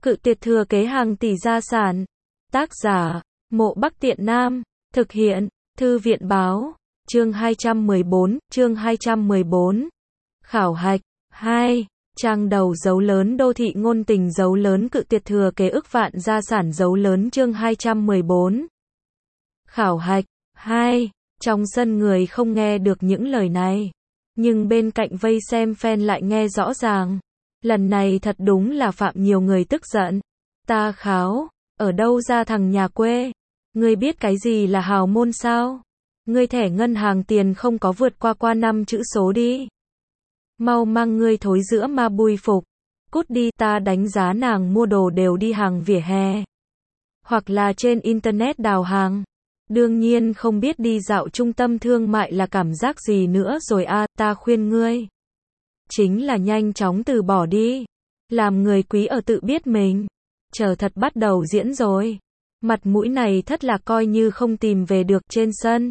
Cự tuyệt thừa kế hàng tỷ gia sản. Tác giả, Mộ Bắc Tiện Nam. Thực hiện, Thư viện báo. Chương 214. Khảo hạch. 2. Trang đầu dấu lớn đô thị ngôn tình dấu lớn cự tuyệt thừa kế ức vạn gia sản dấu lớn chương 214. Khảo hạch. 2. Trong sân người không nghe được những lời này. Nhưng bên cạnh vây xem fan lại nghe rõ ràng. Lần này thật đúng là phạm nhiều người tức giận. Ta kháo, ở đâu ra thằng nhà quê? Ngươi biết cái gì là hào môn sao? Ngươi thẻ ngân hàng tiền không có vượt qua 5 chữ số đi. Mau mang ngươi thối giữa ma bùi phục. Cút đi, ta đánh giá nàng mua đồ đều đi hàng vỉa hè. Hoặc là trên internet đào hàng. Đương nhiên không biết đi dạo trung tâm thương mại là cảm giác gì nữa rồi a, ta khuyên ngươi. Chính là nhanh chóng từ bỏ đi. Làm người quý ở tự biết mình. Chờ thật bắt đầu diễn rồi. Mặt mũi này thất lạc coi như không tìm về được trên sân.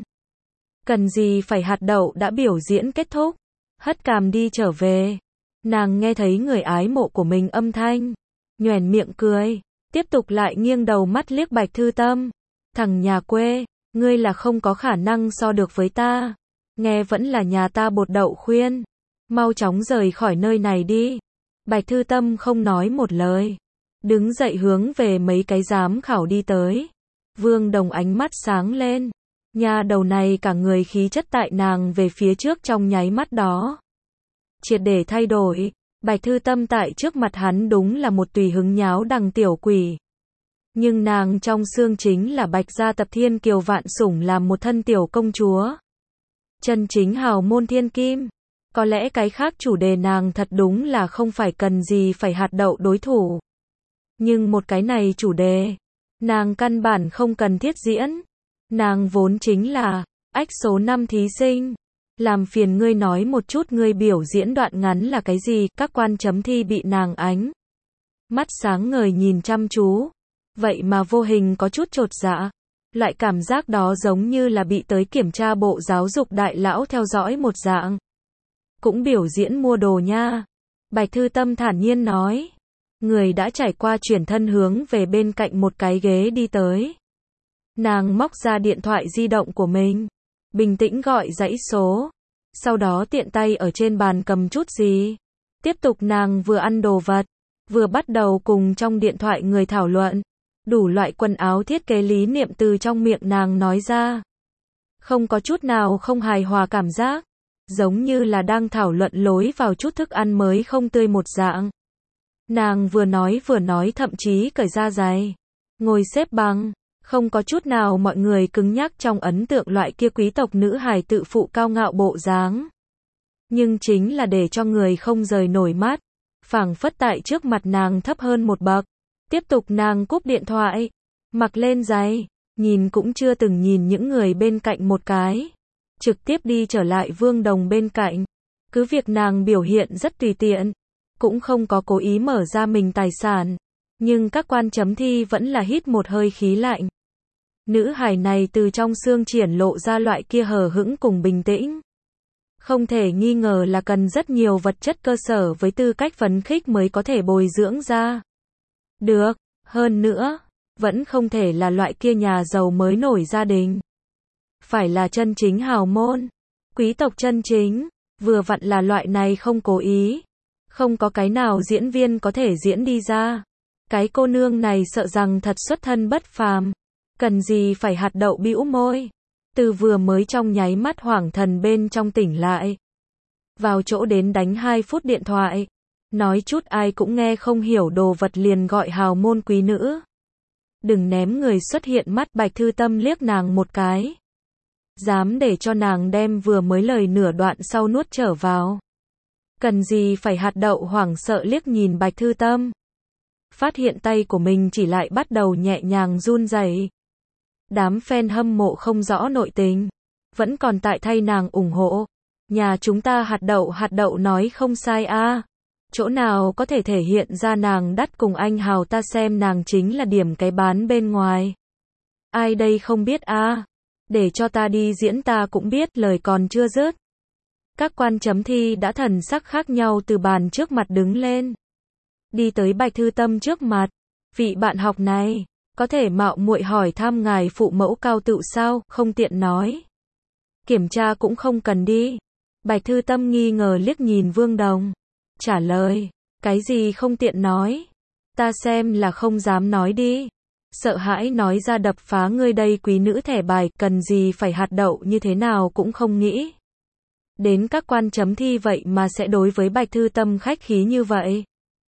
Cần gì phải hạt đậu đã biểu diễn kết thúc. Hất cằm đi trở về. Nàng nghe thấy người ái mộ của mình âm thanh. Nhoẻn miệng cười. Tiếp tục lại nghiêng đầu mắt liếc Bạch Thư Tâm. Thằng nhà quê, ngươi là không có khả năng so được với ta. Nghe vẫn là nhà ta bột đậu khuyên. Mau chóng rời khỏi nơi này đi. Bạch Thư Tâm không nói một lời. Đứng dậy hướng về mấy cái giám khảo đi tới. Vương Đồng ánh mắt sáng lên. Nhà đầu này cả người khí chất tại nàng về phía trước trong nháy mắt đó. Triệt để thay đổi. Bạch Thư Tâm tại trước mặt hắn đúng là một tùy hứng nháo đằng tiểu quỷ. Nhưng nàng trong xương chính là Bạch gia tập thiên kiều vạn sủng làm một thân tiểu công chúa. Chân chính hào môn thiên kim. Có lẽ cái khác chủ đề nàng thật đúng là không phải cần gì phải hạt đậu đối thủ. Nhưng một cái này chủ đề, nàng căn bản không cần thiết diễn. Nàng vốn chính là ách số 5 thí sinh. Làm phiền ngươi nói một chút ngươi biểu diễn đoạn ngắn là cái gì, các quan chấm thi bị nàng ánh mắt sáng ngời nhìn chăm chú. Vậy mà vô hình có chút chột dạ. Loại cảm giác đó giống như là bị tới kiểm tra bộ giáo dục đại lão theo dõi một dạng. Cũng biểu diễn mua đồ nha. Bạch Thư Tâm thản nhiên nói. Người đã trải qua chuyển thân hướng về bên cạnh một cái ghế đi tới. Nàng móc ra điện thoại di động của mình. Bình tĩnh gọi dãy số. Sau đó tiện tay ở trên bàn cầm chút gì. Tiếp tục nàng vừa ăn đồ vật. Vừa bắt đầu cùng trong điện thoại người thảo luận. Đủ loại quần áo thiết kế lý niệm từ trong miệng nàng nói ra. Không có chút nào không hài hòa cảm giác. Giống như là đang thảo luận lối vào chút thức ăn mới không tươi một dạng. Nàng vừa nói thậm chí cởi ra giày. Ngồi xếp bằng. Không có chút nào mọi người cứng nhắc trong ấn tượng loại kia quý tộc nữ hài tự phụ cao ngạo bộ dáng. Nhưng chính là để cho người không rời nổi mắt. Phảng phất tại trước mặt nàng thấp hơn một bậc. Tiếp tục nàng cúp điện thoại. Mặc lên giày. Nhìn cũng chưa từng nhìn những người bên cạnh một cái. Trực tiếp đi trở lại Vương Đồng bên cạnh. Cứ việc nàng biểu hiện rất tùy tiện. Cũng không có cố ý mở ra mình tài sản. Nhưng các quan chấm thi vẫn là hít một hơi khí lạnh. Nữ hài này từ trong xương triển lộ ra loại kia hờ hững cùng bình tĩnh. Không thể nghi ngờ là cần rất nhiều vật chất cơ sở với tư cách phấn khích mới có thể bồi dưỡng ra. Được, hơn nữa, vẫn không thể là loại kia nhà giàu mới nổi gia đình. Phải là chân chính hào môn, quý tộc chân chính, vừa vặn là loại này không cố ý. Không có cái nào diễn viên có thể diễn đi ra. Cái cô nương này sợ rằng thật xuất thân bất phàm. Cần gì phải hạt đậu bĩu môi. Từ vừa mới trong nháy mắt hoảng thần bên trong tỉnh lại. Vào chỗ đến đánh 2 phút điện thoại. Nói chút ai cũng nghe không hiểu đồ vật liền gọi hào môn quý nữ. Đừng ném người xuất hiện mắt Bạch Thư Tâm liếc nàng một cái. Dám để cho nàng đem vừa mới lời nửa đoạn sau nuốt trở vào. Cần gì phải hạt đậu hoảng sợ liếc nhìn Bạch Thư Tâm. Phát hiện tay của mình chỉ lại bắt đầu nhẹ nhàng run rẩy. Đám fan hâm mộ không rõ nội tình. Vẫn còn tại thay nàng ủng hộ. Nhà chúng ta hạt đậu nói không sai a. Chỗ nào có thể thể hiện ra nàng đắt cùng anh hào ta xem nàng chính là điểm cái bán bên ngoài. Ai đây không biết a. Để cho ta đi diễn ta cũng biết lời còn chưa dứt. Các quan chấm thi đã thần sắc khác nhau từ bàn trước mặt đứng lên. Đi tới Bạch Thư Tâm trước mặt. Vị bạn học này, có thể mạo muội hỏi thăm ngài phụ mẫu cao tự sao, không tiện nói. Kiểm tra cũng không cần đi. Bạch Thư Tâm nghi ngờ liếc nhìn Vương Đồng. Trả lời, cái gì không tiện nói? Ta xem là không dám nói đi. Sợ hãi nói ra đập phá ngươi đây quý nữ thẻ bài, cần gì phải hạt đậu như thế nào cũng không nghĩ. Đến các quan chấm thi vậy mà sẽ đối với Bạch Thư Tâm khách khí như vậy.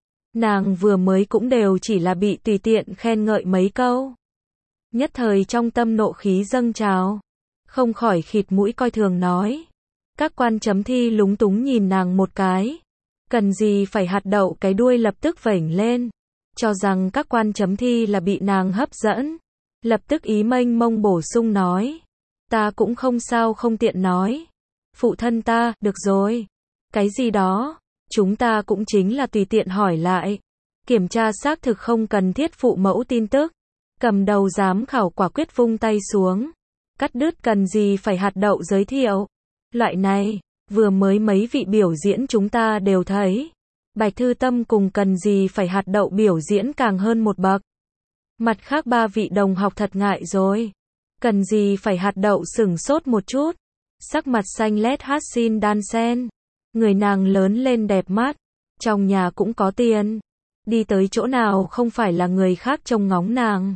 Nàng vừa mới cũng đều chỉ là bị tùy tiện khen ngợi mấy câu. Nhất thời trong tâm nộ khí dâng trào. Không khỏi khịt mũi coi thường nói. Các quan chấm thi lúng túng nhìn nàng một cái. Cần gì phải hạt đậu cái đuôi lập tức vểnh lên. Cho rằng các quan chấm thi là bị nàng hấp dẫn. Lập tức ý mênh mông bổ sung nói. Ta cũng không sao không tiện nói. Phụ thân ta, được rồi. Cái gì đó, chúng ta cũng chính là tùy tiện hỏi lại. Kiểm tra xác thực không cần thiết phụ mẫu tin tức. Cầm đầu giám khảo quả quyết vung tay xuống. Cắt đứt cần gì phải hạt đậu giới thiệu. Loại này, vừa mới mấy vị biểu diễn chúng ta đều thấy. Bạch Thư Tâm cùng cần gì phải hạt đậu biểu diễn càng hơn một bậc. Mặt khác ba vị đồng học thật ngại rồi. Cần gì phải hạt đậu sửng sốt một chút. Sắc mặt xanh lét hát xin đan sen. Người nàng lớn lên đẹp mắt. Trong nhà cũng có tiền. Đi tới chỗ nào không phải là người khác trông ngóng nàng.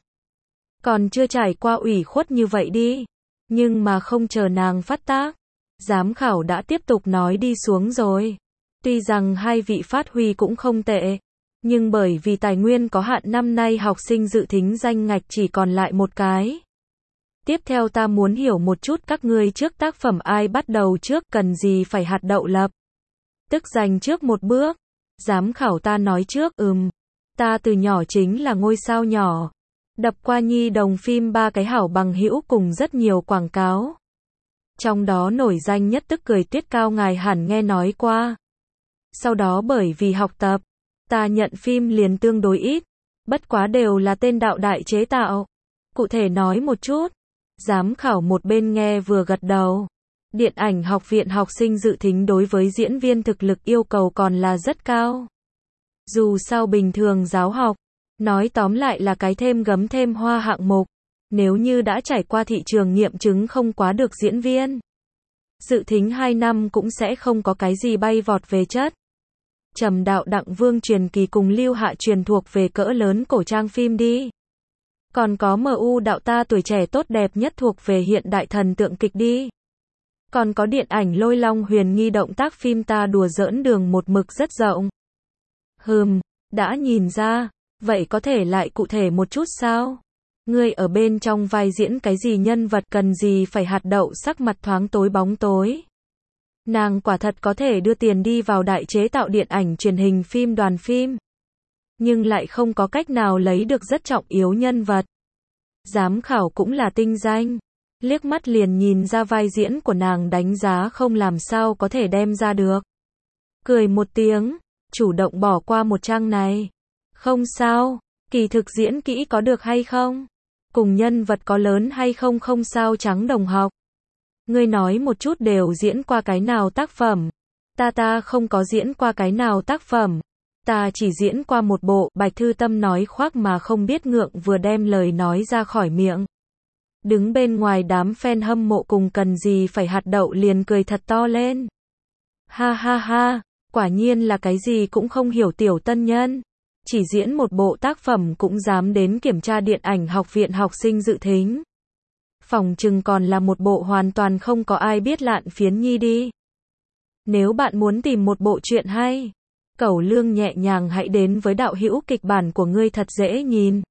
Còn chưa trải qua ủy khuất như vậy đi. Nhưng mà không chờ nàng phát tác. Giám khảo đã tiếp tục nói đi xuống rồi. Tuy rằng hai vị phát huy cũng không tệ. Nhưng bởi vì tài nguyên có hạn năm nay học sinh dự thính danh ngạch chỉ còn lại một cái. Tiếp theo ta muốn hiểu một chút các ngươi trước tác phẩm ai bắt đầu trước cần gì phải hạt đậu lập. Tức giành trước một bước. Giám khảo ta nói trước, ta từ nhỏ chính là ngôi sao nhỏ. Đập qua nhi đồng phim ba cái hảo bằng hữu cùng rất nhiều quảng cáo. Trong đó nổi danh nhất Tức Cười Tuyết Cao ngài hẳn nghe nói qua. Sau đó bởi vì học tập, ta nhận phim liền tương đối ít. Bất quá đều là tên đạo đại chế tạo. Cụ thể nói một chút. Giám khảo một bên nghe vừa gật đầu. Điện ảnh học viện học sinh dự thính đối với diễn viên thực lực yêu cầu còn là rất cao. Dù sao bình thường giáo học, nói tóm lại là cái thêm gấm thêm hoa hạng mục. Nếu như đã trải qua thị trường nghiệm chứng không quá được diễn viên. Dự thính 2 năm cũng sẽ không có cái gì bay vọt về chất. Trầm Đạo Đặng Vương truyền kỳ cùng Lưu Hạ truyền thuộc về cỡ lớn cổ trang phim đi. Còn có MU Đạo Ta tuổi trẻ tốt đẹp nhất thuộc về hiện đại thần tượng kịch đi. Còn có điện ảnh Lôi Long huyền nghi động tác phim ta đùa giỡn đường một mực rất rộng. Đã nhìn ra, vậy có thể lại cụ thể một chút sao? Ngươi ở bên trong vai diễn cái gì nhân vật cần gì phải hạt đậu sắc mặt thoáng tối bóng tối. Nàng quả thật có thể đưa tiền đi vào đại chế tạo điện ảnh truyền hình phim đoàn phim. Nhưng lại không có cách nào lấy được rất trọng yếu nhân vật. Giám khảo cũng là tinh danh. Liếc mắt liền nhìn ra vai diễn của nàng đánh giá không làm sao có thể đem ra được. Cười một tiếng, chủ động bỏ qua một trang này. Không sao, kỳ thực diễn kỹ có được hay không? Cùng nhân vật có lớn hay không không sao trắng đồng học. Ngươi nói một chút đều diễn qua cái nào tác phẩm. Ta không có diễn qua cái nào tác phẩm. Ta chỉ diễn qua một bộ, Bạch Thư Tâm nói khoác mà không biết ngượng vừa đem lời nói ra khỏi miệng. Đứng bên ngoài đám fan hâm mộ cùng cần gì phải hạt đậu liền cười thật to lên. Ha ha ha, quả nhiên là cái gì cũng không hiểu tiểu tân nhân. Chỉ diễn một bộ tác phẩm cũng dám đến kiểm tra điện ảnh học viện học sinh dự thính. Phòng chừng còn là một bộ hoàn toàn không có ai biết lạn phiến nhi đi. Nếu bạn muốn tìm một bộ truyện hay, Cẩu Lương nhẹ nhàng hãy đến với đạo hữu kịch bản của ngươi thật dễ nhìn.